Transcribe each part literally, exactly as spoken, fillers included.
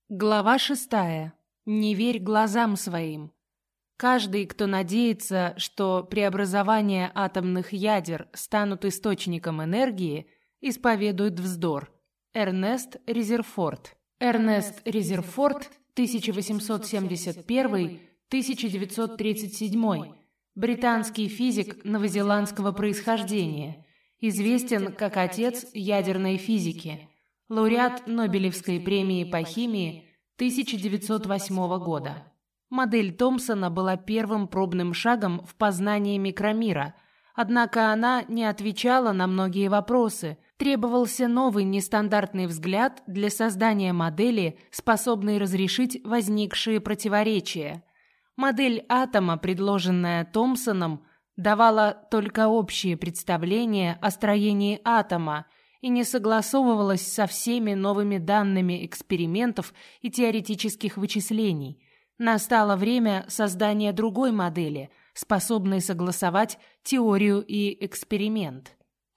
Глава шестая. Не верь глазам своим. Каждый, кто надеется, что преобразование атомных ядер станут источником энергии, исповедует вздор. Эрнест Резерфорд. Эрнест Резерфорд, тысяча восемьсот семьдесят первый — тысяча девятьсот тридцать седьмой, британский физик новозеландского происхождения, известен как отец ядерной физики. Лауреат Нобелевской премии по химии тысяча девятьсот восьмого года. Модель Томпсона была первым пробным шагом в познании микромира, однако она не отвечала на многие вопросы. Требовался новый нестандартный взгляд для создания модели, способной разрешить возникшие противоречия. Модель атома, предложенная Томпсоном, давала только общее представление о строении атома и не согласовывалась со всеми новыми данными экспериментов и теоретических вычислений. Настало время создания другой модели, способной согласовать теорию и эксперимент.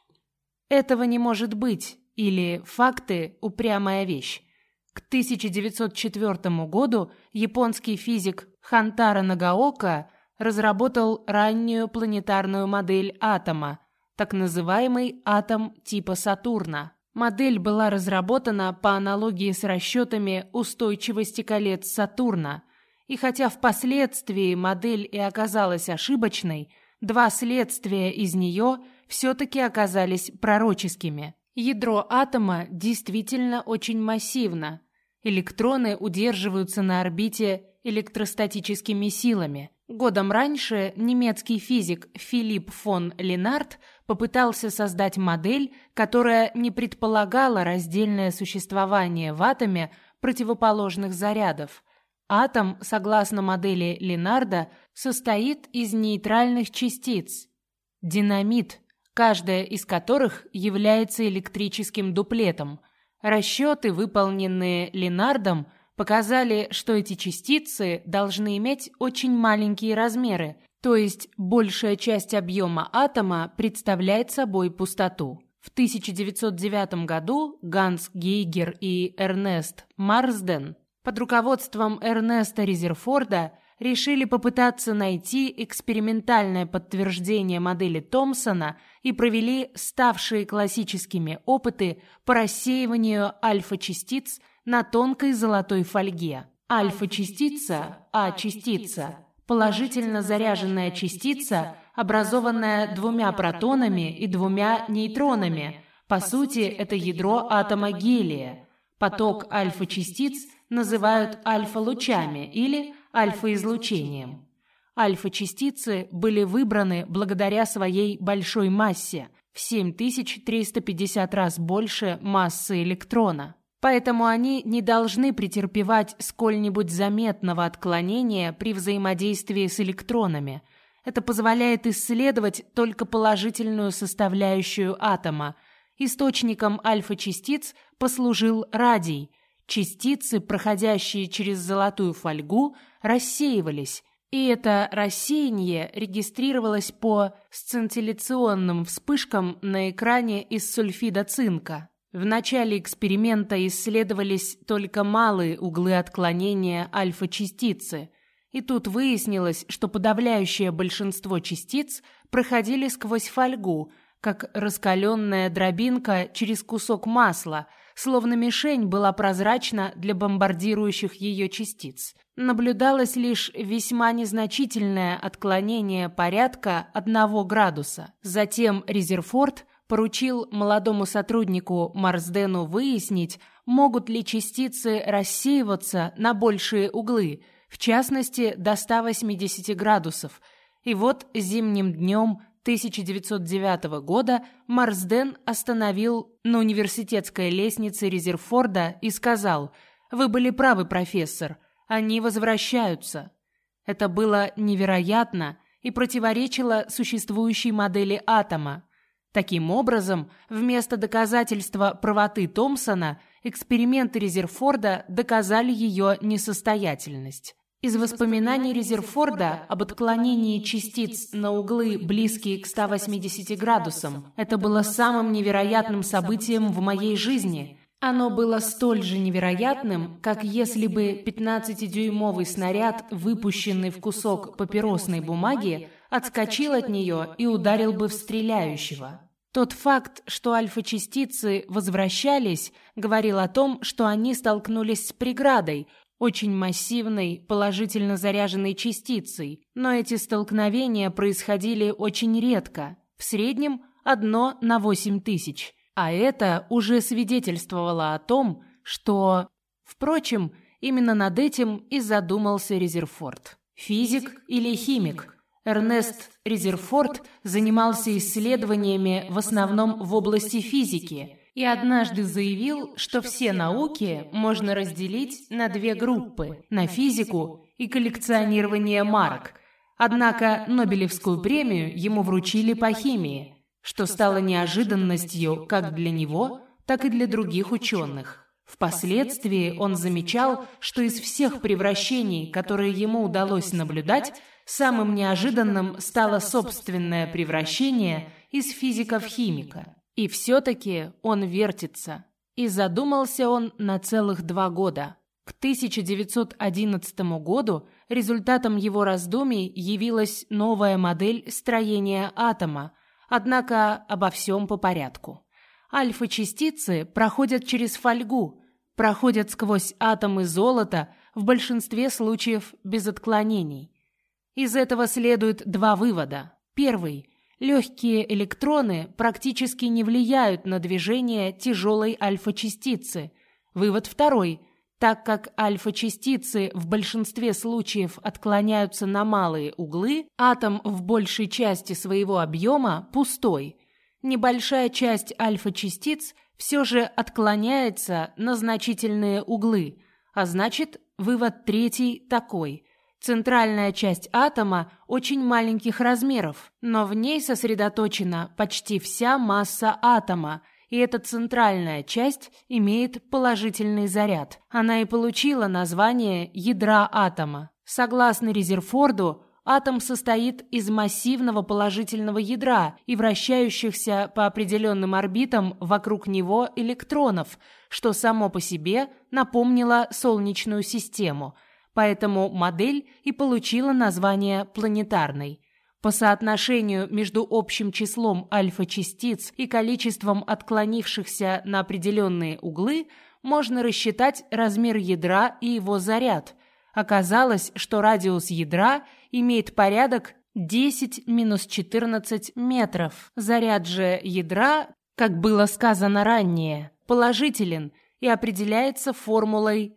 Этого не может быть, или факты – упрямая вещь. К тысяча девятьсот четвёртому году японский физик Хантаро Нагаока разработал раннюю планетарную модель атома, так называемый атом типа Сатурна. Модель была разработана по аналогии с расчетами устойчивости колец Сатурна, и хотя впоследствии модель и оказалась ошибочной, два следствия из нее все-таки оказались пророческими. Ядро атома действительно очень массивно. Электроны удерживаются на орбите электростатическими силами. Годом раньше немецкий физик Филипп фон Ленард попытался создать модель, которая не предполагала раздельное существование в атоме противоположных зарядов. Атом, согласно модели Ленарда, состоит из нейтральных частиц – динамит, каждая из которых является электрическим дуплетом. Расчеты, выполненные Ленардом, показали, что эти частицы должны иметь очень маленькие размеры, то есть большая часть объема атома представляет собой пустоту. В тысяча девятьсот девятом году Ганс Гейгер и Эрнест Марсден под руководством Эрнеста Резерфорда решили попытаться найти экспериментальное подтверждение модели Томпсона и провели ставшие классическими опыты по рассеиванию альфа-частиц на тонкой золотой фольге. Альфа-частица, А-частица, положительно заряженная частица, образованная двумя протонами и двумя нейтронами. По сути, это ядро атома гелия. Поток альфа-частиц называют альфа-лучами или альфа-излучением. Альфа-частицы были выбраны благодаря своей большой массе – в семь тысяч триста пятьдесят раз больше массы электрона. Поэтому они не должны претерпевать сколь-нибудь заметного отклонения при взаимодействии с электронами. Это позволяет исследовать только положительную составляющую атома. Источником альфа-частиц послужил радий. Частицы, проходящие через золотую фольгу, рассеивались, и это рассеяние регистрировалось по сцинтилляционным вспышкам на экране из сульфида цинка. В начале эксперимента исследовались только малые углы отклонения альфа-частицы, и тут выяснилось, что подавляющее большинство частиц проходили сквозь фольгу, как раскаленная дробинка через кусок масла, словно мишень была прозрачна для бомбардирующих ее частиц. Наблюдалось лишь весьма незначительное отклонение порядка одного градуса. Затем Резерфорд поручил молодому сотруднику Марсдену выяснить, могут ли частицы рассеиваться на большие углы, в частности до ста восьмидесяти градусов. И вот зимним днем тысяча девятьсот девятого года Марсден остановил на университетской лестнице Резерфорда и сказал: «Вы были правы, профессор, они возвращаются». Это было невероятно и противоречило существующей модели атома. Таким образом, вместо доказательства правоты Томпсона, эксперименты Резерфорда доказали ее несостоятельность. Из воспоминаний Резерфорда об отклонении частиц на углы, близкие к ста восьмидесяти градусам, это было самым невероятным событием в моей жизни. Оно было столь же невероятным, как если бы пятнадцатидюймовый снаряд, выпущенный в кусок папиросной бумаги, отскочил от нее и ударил бы в стреляющего. Тот факт, что альфа-частицы возвращались, говорил о том, что они столкнулись с преградой, очень массивной, положительно заряженной частицей, но эти столкновения происходили очень редко, в среднем одно на восемь тысяч. А это уже свидетельствовало о том, что... Впрочем, именно над этим и задумался Резерфорд. Физик или химик? Эрнест Резерфорд занимался исследованиями в основном в области физики и однажды заявил, что все науки можно разделить на две группы – на физику и коллекционирование марок. Однако Нобелевскую премию ему вручили по химии, что стало неожиданностью как для него, так и для других ученых. Впоследствии он замечал, что из всех превращений, которые ему удалось наблюдать, самым неожиданным стало собственное превращение из физика в химика. И все-таки он вертится. И задумался он на целых два года. К тысяча девятьсот одиннадцатому году результатом его раздумий явилась новая модель строения атома. Однако обо всем по порядку. Альфа-частицы проходят через фольгу, проходят сквозь атомы золота, в большинстве случаев без отклонений. Из этого следует два вывода. Первый. Легкие электроны практически не влияют на движение тяжелой альфа-частицы. Вывод второй. Так как альфа-частицы в большинстве случаев отклоняются на малые углы, атом в большей части своего объема пустой. Небольшая часть альфа-частиц все же отклоняется на значительные углы, а значит, вывод третий такой. Центральная часть атома очень маленьких размеров, но в ней сосредоточена почти вся масса атома, и эта центральная часть имеет положительный заряд. Она и получила название ядра атома. Согласно Резерфорду, атом состоит из массивного положительного ядра и вращающихся по определенным орбитам вокруг него электронов, что само по себе напомнило Солнечную систему. Поэтому модель и получила название планетарной. По соотношению между общим числом альфа-частиц и количеством отклонившихся на определенные углы можно рассчитать размер ядра и его заряд. Оказалось, что радиус ядра имеет порядок десять минус четырнадцать метров. Заряд же ядра, как было сказано ранее, положителен и определяется формулой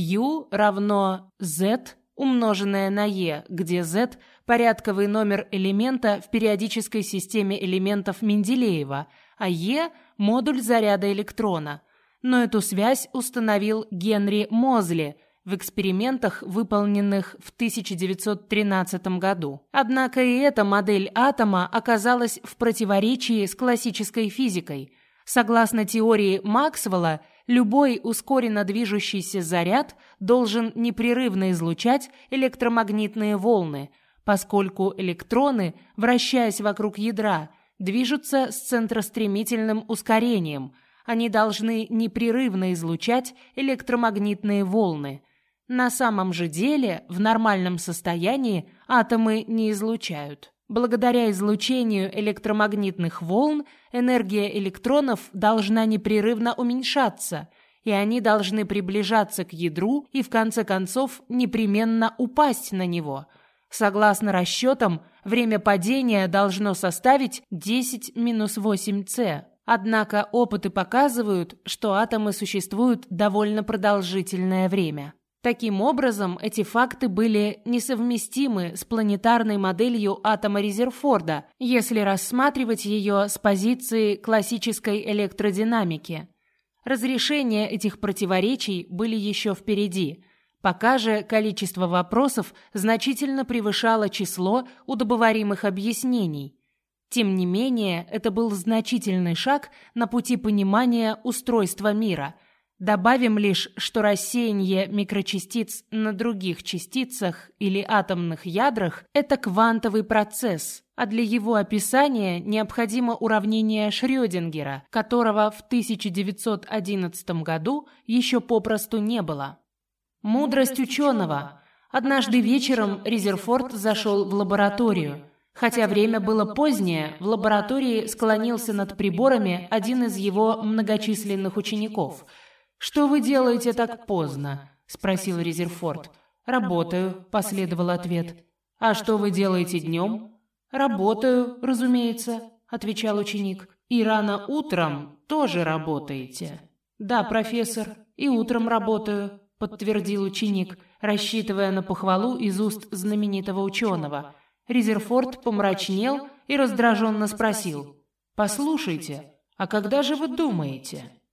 Q равно Z умноженное на E, где Z – порядковый номер элемента в периодической системе элементов Менделеева, а E – модуль заряда электрона. Но эту связь установил Генри Мозли в экспериментах, выполненных в тысяча девятьсот тринадцатом году. Однако и эта модель атома оказалась в противоречии с классической физикой. Согласно теории Максвелла, любой ускоренно движущийся заряд должен непрерывно излучать электромагнитные волны, поскольку электроны, вращаясь вокруг ядра, движутся с центростремительным ускорением. Они должны непрерывно излучать электромагнитные волны. На самом же деле, в нормальном состоянии атомы не излучают. Благодаря излучению электромагнитных волн энергия электронов должна непрерывно уменьшаться, и они должны приближаться к ядру и в конце концов непременно упасть на него. Согласно расчетам, время падения должно составить десять минус восемь С. Однако опыты показывают, что атомы существуют довольно продолжительное время. Таким образом, эти факты были несовместимы с планетарной моделью атома Резерфорда, если рассматривать ее с позиции классической электродинамики. Разрешение этих противоречий были еще впереди. Пока же количество вопросов значительно превышало число удобоваримых объяснений. Тем не менее, это был значительный шаг на пути понимания устройства мира. Добавим лишь, что рассеяние микрочастиц на других частицах или атомных ядрах – это квантовый процесс, а для его описания необходимо уравнение Шрёдингера, которого в тысяча девятьсот одиннадцатом году еще попросту не было. Мудрость ученого. Однажды вечером Резерфорд зашел в лабораторию. Хотя время было позднее, в лаборатории склонился над приборами один из его многочисленных учеников. «Что вы делаете так поздно?» – спросил Резерфорд. «Работаю», – последовал ответ. «А что вы делаете днем?» «Работаю, разумеется», – отвечал ученик. «И рано утром тоже работаете?» «Да, профессор, и утром работаю», – подтвердил ученик, рассчитывая на похвалу из уст знаменитого ученого. Резерфорд помрачнел и раздраженно спросил: «Послушайте, а когда же вы думаете?»